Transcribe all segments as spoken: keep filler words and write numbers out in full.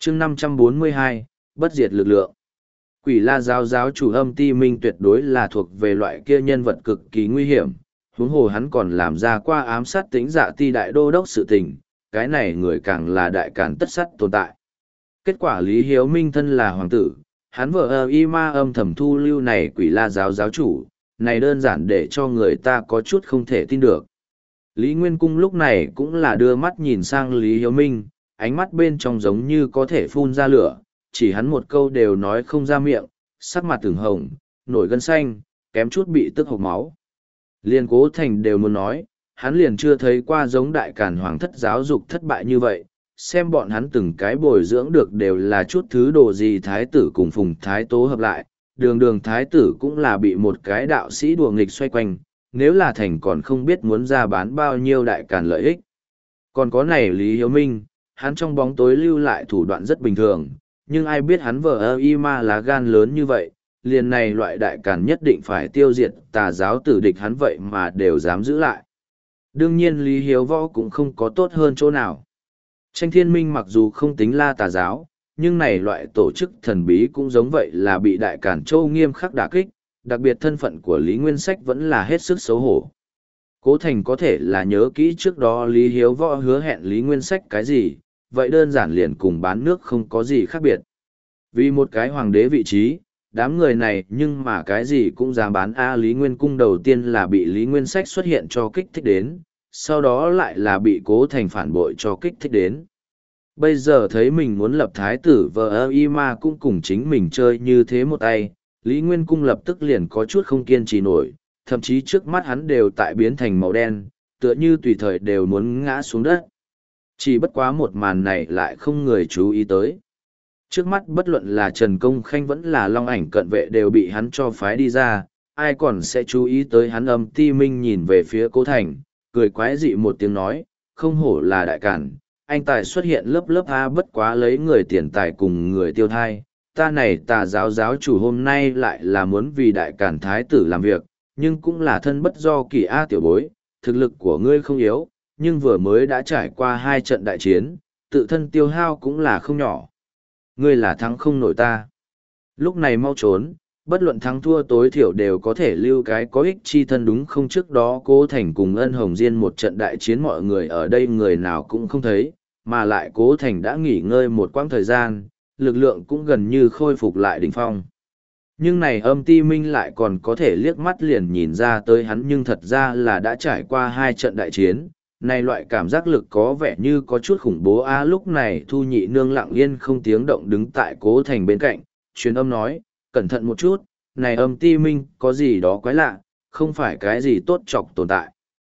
chương năm trăm bốn mươi hai, bất diệt lực lượng. Quỷ La giáo giáo chủ Âm Ti Minh tuyệt đối là thuộc về loại kia nhân vật cực kỳ nguy hiểm, huống hồ hắn còn làm ra qua ám sát Tĩnh Dạ Ti đại đô đốc sự tình, cái này người càng là đại càn tất sắt tồn tại. Kết quả Lý Hiếu Minh thân là hoàng tử, hắn vợ ơ y ma âm thầm thu lưu này Quỷ La giáo giáo chủ, này đơn giản để cho người ta có chút không thể tin được. Lý Nguyên Cung lúc này cũng là đưa mắt nhìn sang Lý Hiếu Minh, ánh mắt bên trong giống như có thể phun ra lửa, chỉ hắn một câu đều nói không ra miệng, sắc mặt từng hồng, nổi gân xanh, kém chút bị tức hộc máu. Liên Cố Thành đều muốn nói, hắn liền chưa thấy qua giống đại càn hoàng thất giáo dục thất bại như vậy, xem bọn hắn từng cái bồi dưỡng được đều là chút thứ đồ gì thái tử cùng phùng thái tố hợp lại, đường đường thái tử cũng là bị một cái đạo sĩ đùa nghịch xoay quanh, nếu là thành còn không biết muốn ra bán bao nhiêu đại càn lợi ích. Còn có này Lý Hiếu Minh, hắn trong bóng tối lưu lại thủ đoạn rất bình thường, nhưng ai biết hắn vợ ơ y ma lá gan lớn như vậy, liền này loại đại càn nhất định phải tiêu diệt tà giáo tử địch hắn vậy mà đều dám giữ lại. Đương nhiên Lý Hiếu Võ cũng không có tốt hơn chỗ nào. Tranh Thiên Minh mặc dù không tính la tà giáo, nhưng này loại tổ chức thần bí cũng giống vậy là bị đại càn châu nghiêm khắc đả kích, đặc biệt thân phận của Lý Nguyên Sách vẫn là hết sức xấu hổ. Cố Thành có thể là nhớ kỹ trước đó Lý Hiếu Võ hứa hẹn Lý Nguyên Sách cái gì, vậy đơn giản liền cùng bán nước không có gì khác biệt. Vì một cái hoàng đế vị trí, đám người này nhưng mà cái gì cũng dám bán A Lý Nguyên Cung đầu tiên là bị Lý Nguyên Sách xuất hiện cho kích thích đến, sau đó lại là bị Cố Thành phản bội cho kích thích đến. Bây giờ thấy mình muốn lập thái tử vợ ơ y ma cũng cùng chính mình chơi như thế một tay, Lý Nguyên Cung lập tức liền có chút không kiên trì nổi, thậm chí trước mắt hắn đều tại biến thành màu đen, tựa như tùy thời đều muốn ngã xuống đất. Chỉ bất quá một màn này lại không người chú ý tới. Trước mắt bất luận là Trần Công Khanh vẫn là Long Ảnh cận vệ đều bị hắn cho phái đi ra, ai còn sẽ chú ý tới hắn. Âm Ti Minh nhìn về phía Cố Thành, cười quái dị một tiếng nói, không hổ là đại cản, anh tài xuất hiện lớp lớp A bất quá lấy người tiền tài cùng người tiêu thai. Ta này tà giáo giáo chủ hôm nay lại là muốn vì đại cản thái tử làm việc, nhưng cũng là thân bất do kỳ A tiểu bối, thực lực của ngươi không yếu, nhưng vừa mới đã trải qua hai trận đại chiến, tự thân tiêu hao cũng là không nhỏ. Ngươi là thắng không nổi ta. Lúc này mau trốn, bất luận thắng thua tối thiểu đều có thể lưu cái có ích chi thân đúng không. Trước đó Cố Thành cùng Ân Hồng Diên một trận đại chiến mọi người ở đây người nào cũng không thấy, mà lại Cố Thành đã nghỉ ngơi một quãng thời gian, lực lượng cũng gần như khôi phục lại đỉnh phong. Nhưng này Âm Ti Minh lại còn có thể liếc mắt liền nhìn ra tới hắn, nhưng thật ra là đã trải qua hai trận đại chiến. Này loại cảm giác lực có vẻ như có chút khủng bố a. Lúc này Thu Nhị Nương lặng yên không tiếng động đứng tại Cố Thành bên cạnh, truyền âm nói, cẩn thận một chút, này Âm Ti Minh có gì đó quái lạ, không phải cái gì tốt chọc tồn tại.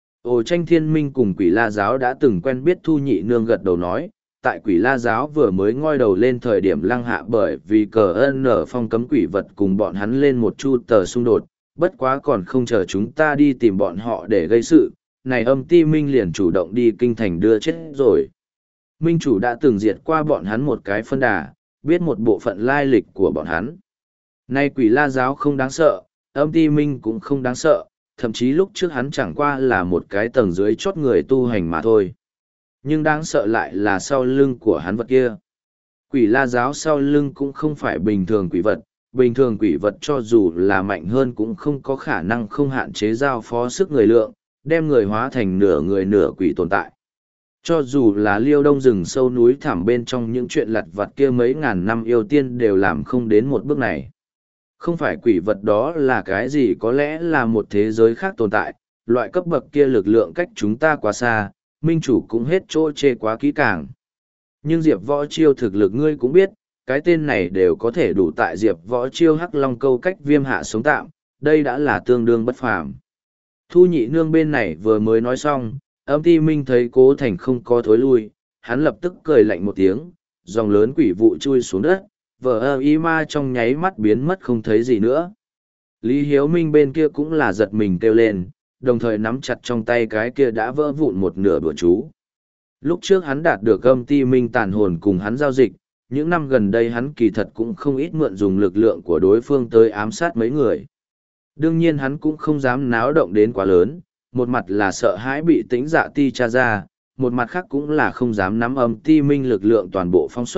Ồ Tranh Thiên Minh cùng Quỷ La Giáo đã từng quen biết. Thu Nhị Nương gật đầu nói, tại Quỷ La Giáo vừa mới ngoi đầu lên thời điểm lăng hạ bởi vì cờ ân ở phong cấm quỷ vật cùng bọn hắn lên một chu tờ xung đột, bất quá còn không chờ chúng ta đi tìm bọn họ để gây sự. Này Âm Ti Minh liền chủ động đi kinh thành đưa chết rồi. Minh chủ đã từng diệt qua bọn hắn một cái phân đà, biết một bộ phận lai lịch của bọn hắn. Nay Quỷ La Giáo không đáng sợ, Âm Ti Minh cũng không đáng sợ, thậm chí lúc trước hắn chẳng qua là một cái tầng dưới chót người tu hành mà thôi. Nhưng đáng sợ lại là sau lưng của hắn vật kia. Quỷ La Giáo sau lưng cũng không phải bình thường quỷ vật, bình thường quỷ vật cho dù là mạnh hơn cũng không có khả năng không hạn chế giao phó sức người lượng, đem người hóa thành nửa người nửa quỷ tồn tại. Cho dù là Liêu Đông rừng sâu núi thẳm bên trong những chuyện lặt vặt kia mấy ngàn năm yêu tiên đều làm không đến một bước này. Không phải quỷ vật đó là cái gì, có lẽ là một thế giới khác tồn tại, loại cấp bậc kia lực lượng cách chúng ta quá xa, minh chủ cũng hết chỗ chê quá kỹ càng. Nhưng Diệp Võ Chiêu thực lực ngươi cũng biết, cái tên này đều có thể đủ tại Diệp Võ Chiêu Hắc Long câu cách viêm hạ sống tạm, đây đã là tương đương bất phàm. Thu Nhị Nương bên này vừa mới nói xong, Âm Ti Minh thấy Cố Thành không có thối lui, hắn lập tức cười lạnh một tiếng, dòng lớn quỷ vụ chui xuống đất, vờ ơ y ma trong nháy mắt biến mất không thấy gì nữa. Lý Hiếu Minh bên kia cũng là giật mình kêu lên, đồng thời nắm chặt trong tay cái kia đã vỡ vụn một nửa bữa chú. Lúc trước hắn đạt được Âm Ti Minh tàn hồn cùng hắn giao dịch, những năm gần đây hắn kỳ thật cũng không ít mượn dùng lực lượng của đối phương tới ám sát mấy người. Đương nhiên hắn cũng không dám náo động đến quá lớn, một mặt là sợ hãi bị Tĩnh Dạ Ti tra ra, một mặt khác cũng là không dám nắm Âm Ti Minh lực lượng toàn bộ phóng xuất,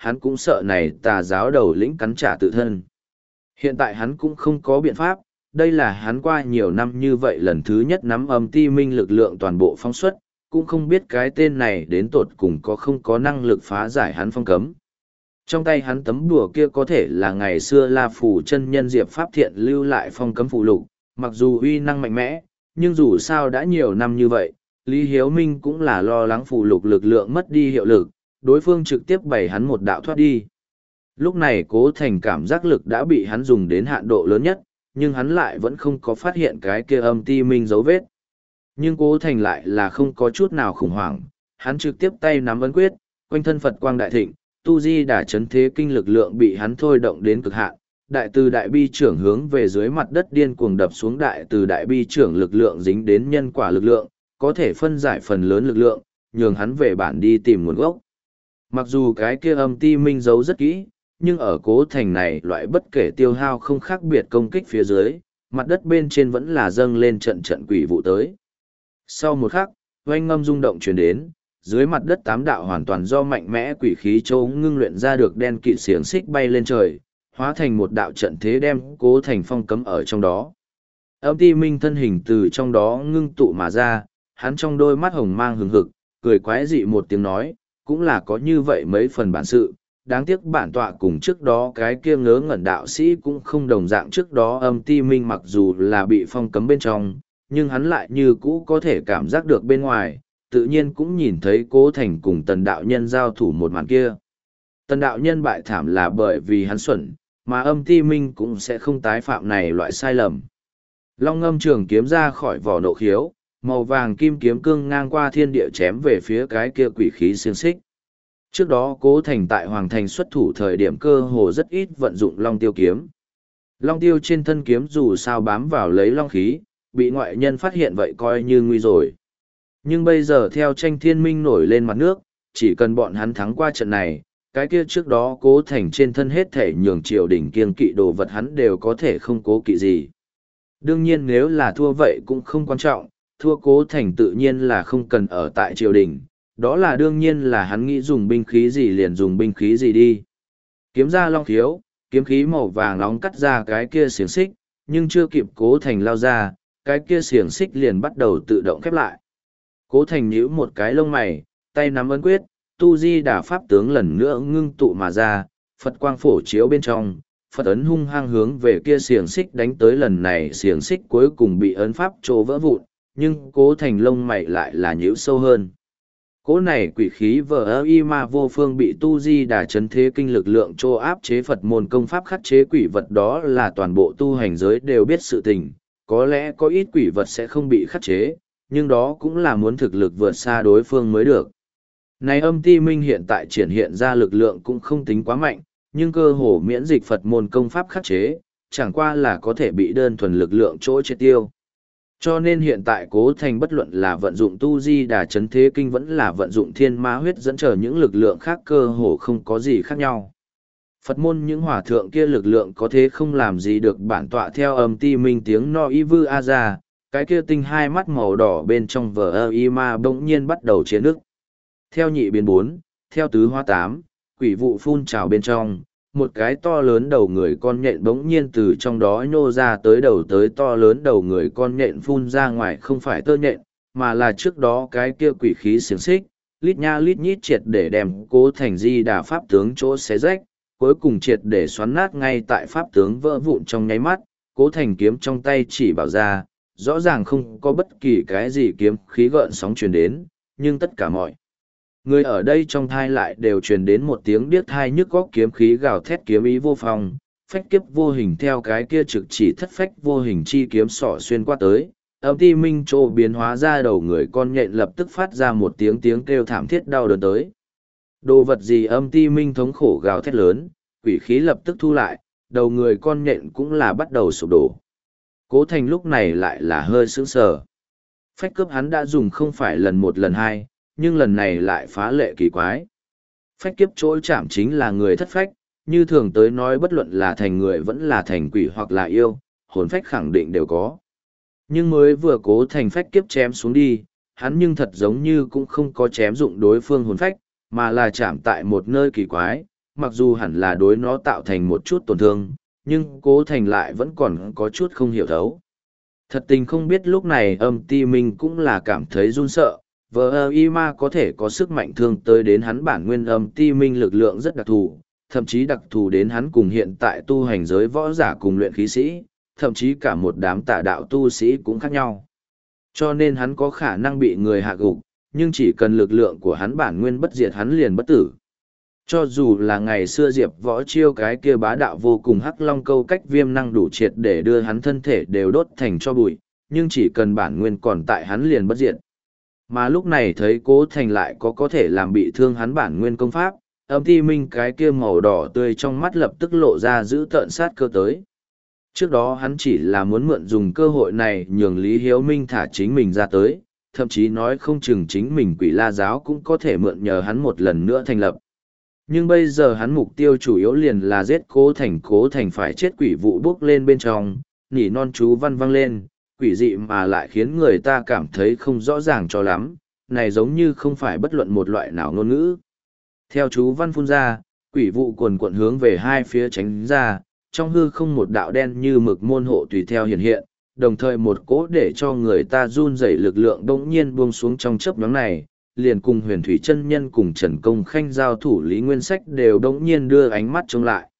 hắn cũng sợ này tà giáo đầu lĩnh cắn trả tự thân. Hiện tại hắn cũng không có biện pháp, đây là hắn qua nhiều năm như vậy lần thứ nhất nắm âm ti minh lực lượng toàn bộ phóng xuất, cũng không biết cái tên này đến tột cùng có không có năng lực phá giải hắn phong cấm. Trong tay hắn tấm đùa kia có thể là ngày xưa La Phủ chân nhân Diệp Pháp Thiện lưu lại phong cấm phụ lục, mặc dù uy năng mạnh mẽ, nhưng dù sao đã nhiều năm như vậy, Lý Hiếu Minh cũng là lo lắng phụ lục lực lượng mất đi hiệu lực, đối phương trực tiếp bày hắn một đạo thoát đi. Lúc này Cố Thành cảm giác lực đã bị hắn dùng đến hạn độ lớn nhất, nhưng hắn lại vẫn không có phát hiện cái kia âm ti minh dấu vết. Nhưng Cố Thành lại là không có chút nào khủng hoảng, hắn trực tiếp tay nắm ấn quyết, quanh thân Phật quang đại thịnh, tu di đả chấn thế kinh lực lượng bị hắn thôi động đến cực hạn. Đại từ đại bi trưởng hướng về dưới mặt đất điên cuồng đập xuống, đại từ đại bi trưởng lực lượng dính đến nhân quả lực lượng, có thể phân giải phần lớn lực lượng, nhường hắn về bản đi tìm nguồn gốc. Mặc dù cái kia âm ti minh giấu rất kỹ, nhưng ở Cố Thành này loại bất kể tiêu hao không khác biệt công kích phía dưới, mặt đất bên trên vẫn là dâng lên trận trận quỷ vụ tới. Sau một khắc, oanh ngâm rung động truyền đến, dưới mặt đất tám đạo hoàn toàn do mạnh mẽ quỷ khí châu ngưng luyện ra được đen kịt xiềng xích bay lên trời, hóa thành một đạo trận thế đem Cố Thành phong cấm ở trong đó. Âm ti minh thân hình từ trong đó ngưng tụ mà ra, hắn trong đôi mắt hồng mang hừng hực, cười quái dị một tiếng nói, cũng là có như vậy mấy phần bản sự, đáng tiếc bản tọa cùng trước đó cái kia ngớ ngẩn đạo sĩ cũng không đồng dạng. Trước đó âm ti minh mặc dù là bị phong cấm bên trong, nhưng hắn lại như cũ có thể cảm giác được bên ngoài, tự nhiên cũng nhìn thấy Cố Thành cùng tần đạo nhân giao thủ một màn kia. Tần đạo nhân bại thảm là bởi vì hắn xuẩn, mà âm ti minh cũng sẽ không tái phạm này loại sai lầm. Long ngâm trường kiếm ra khỏi vỏ nộ khiếu, màu vàng kim kiếm cương ngang qua thiên địa chém về phía cái kia quỷ khí xiềng xích. Trước đó Cố Thành tại Hoàng Thành xuất thủ thời điểm cơ hồ rất ít vận dụng Long Tiêu kiếm. Long Tiêu trên thân kiếm dù sao bám vào lấy long khí, bị ngoại nhân phát hiện vậy coi như nguy rồi. Nhưng bây giờ theo tranh thiên minh nổi lên mặt nước, chỉ cần bọn hắn thắng qua trận này, cái kia trước đó Cố Thành trên thân hết thể nhường triều đình kiêng kỵ đồ vật hắn đều có thể không cố kỵ gì. Đương nhiên nếu là thua vậy cũng không quan trọng, thua Cố Thành tự nhiên là không cần ở tại triều đình, đó là đương nhiên là hắn nghĩ dùng binh khí gì liền dùng binh khí gì đi. Kiếm ra long khiếu, kiếm khí màu vàng nóng cắt ra cái kia xiềng xích, nhưng chưa kịp Cố Thành lao ra, cái kia xiềng xích liền bắt đầu tự động khép lại. Cố Thành nhíu một cái lông mày, tay nắm ấn quyết, tu di đả pháp tướng lần nữa ngưng tụ mà ra, Phật quang phổ chiếu bên trong, Phật ấn hung hăng hướng về kia xiềng xích đánh tới. Lần này xiềng xích cuối cùng bị ấn pháp trô vỡ vụn, nhưng Cố Thành lông mày lại là nhíu sâu hơn. Cố này quỷ khí vờ ơ y ma vô phương bị tu di đà chấn thế kinh lực lượng trô áp chế Phật môn công pháp khắc chế quỷ vật, đó là toàn bộ tu hành giới đều biết sự tình, có lẽ có ít quỷ vật sẽ không bị khắc chế, nhưng đó cũng là muốn thực lực vượt xa đối phương mới được. Này âm ti minh hiện tại triển hiện ra lực lượng cũng không tính quá mạnh, nhưng cơ hồ miễn dịch Phật môn công pháp khắc chế, chẳng qua là có thể bị đơn thuần lực lượng chỗ triệt tiêu. Cho nên hiện tại Cố Thành bất luận là vận dụng tu di đà chấn thế kinh vẫn là vận dụng thiên ma huyết dẫn trở những lực lượng khác cơ hồ không có gì khác nhau. Phật môn những hòa thượng kia lực lượng có thế không làm gì được bản tọa. Theo âm ti minh tiếng no y vư a ra, cái kia tinh hai mắt màu đỏ bên trong vờ ơ y ma bỗng nhiên bắt đầu chế nước. Theo nhị biến bốn, theo tứ hóa tám, quỷ vụ phun trào bên trong, một cái to lớn đầu người con nhện bỗng nhiên từ trong đó nhô ra tới. Đầu tới to lớn đầu người con nhện phun ra ngoài không phải tơ nhện, mà là trước đó cái kia quỷ khí xiềng xích, lít nha lít nhít triệt để đem Cố Thành di đà pháp tướng chỗ xé rách, cuối cùng triệt để xoắn nát ngay tại pháp tướng vỡ vụn trong nháy mắt. Cố Thành kiếm trong tay chỉ bảo ra, rõ ràng không có bất kỳ cái gì kiếm khí gợn sóng truyền đến, nhưng tất cả mọi người ở đây trong thai lại đều truyền đến một tiếng điếc thai nhức góc kiếm khí gào thét, kiếm ý vô phòng, phách kiếp vô hình theo cái kia trực chỉ thất phách vô hình chi kiếm sỏ xuyên qua tới. Âm ti minh trô biến hóa ra đầu người con nhện lập tức phát ra một tiếng tiếng kêu thảm thiết đau đớn tới. Đồ vật gì? Âm ti minh thống khổ gào thét lớn, quỷ khí lập tức thu lại, đầu người con nhện cũng là bắt đầu sụp đổ. Cố Thành lúc này lại là hơi sững sờ. Phách cướp hắn đã dùng không phải lần một lần hai, nhưng lần này lại phá lệ kỳ quái. Phách kiếp chỗ chạm chính là người thất phách, như thường tới nói bất luận là thành người vẫn là thành quỷ hoặc là yêu, hồn phách khẳng định đều có. Nhưng mới vừa Cố Thành phách kiếp chém xuống đi, hắn nhưng thật giống như cũng không có chém dụng đối phương hồn phách, mà là chạm tại một nơi kỳ quái, mặc dù hẳn là đối nó tạo thành một chút tổn thương, nhưng Cố Thành lại vẫn còn có chút không hiểu thấu. Thật tình không biết lúc này âm ti minh cũng là cảm thấy run sợ, vờ ơ y ma có thể có sức mạnh thương tới đến hắn bản nguyên âm ti minh lực lượng rất đặc thù, thậm chí đặc thù đến hắn cùng hiện tại tu hành giới võ giả cùng luyện khí sĩ, thậm chí cả một đám tà đạo tu sĩ cũng khác nhau. Cho nên hắn có khả năng bị người hạ gục, nhưng chỉ cần lực lượng của hắn bản nguyên bất diệt hắn liền bất tử. Cho dù là ngày xưa Diệp Võ Chiêu cái kia bá đạo vô cùng hắc long câu cách viêm năng đủ triệt để đưa hắn thân thể đều đốt thành cho bụi, nhưng chỉ cần bản nguyên còn tại hắn liền bất diệt. Mà lúc này thấy Cố Thành lại có có thể làm bị thương hắn bản nguyên công pháp, âm ti minh cái kia màu đỏ tươi trong mắt lập tức lộ ra giữ tợn sát cơ tới. Trước đó hắn chỉ là muốn mượn dùng cơ hội này nhường Lý Hiếu Minh thả chính mình ra tới, thậm chí nói không chừng chính mình Quỷ La giáo cũng có thể mượn nhờ hắn một lần nữa thành lập. Nhưng bây giờ hắn mục tiêu chủ yếu liền là giết Cố Thành, Cố Thành phải chết quỷ vụ bước lên bên trong, nỉ non chú văn văng lên, quỷ dị mà lại khiến người ta cảm thấy không rõ ràng cho lắm, này giống như không phải bất luận một loại nào ngôn ngữ. Theo chú văn phun ra, quỷ vụ cuồn cuộn hướng về hai phía tránh ra, trong hư không một đạo đen như mực môn hộ tùy theo hiện hiện, đồng thời một cỗ để cho người ta run rẩy lực lượng bỗng nhiên buông xuống trong chớp nhoáng này, liền cùng huyền thủy chân nhân cùng Trần Công Khanh giao thủ Lý Nguyên Sách đều đống nhiên đưa ánh mắt trông lại.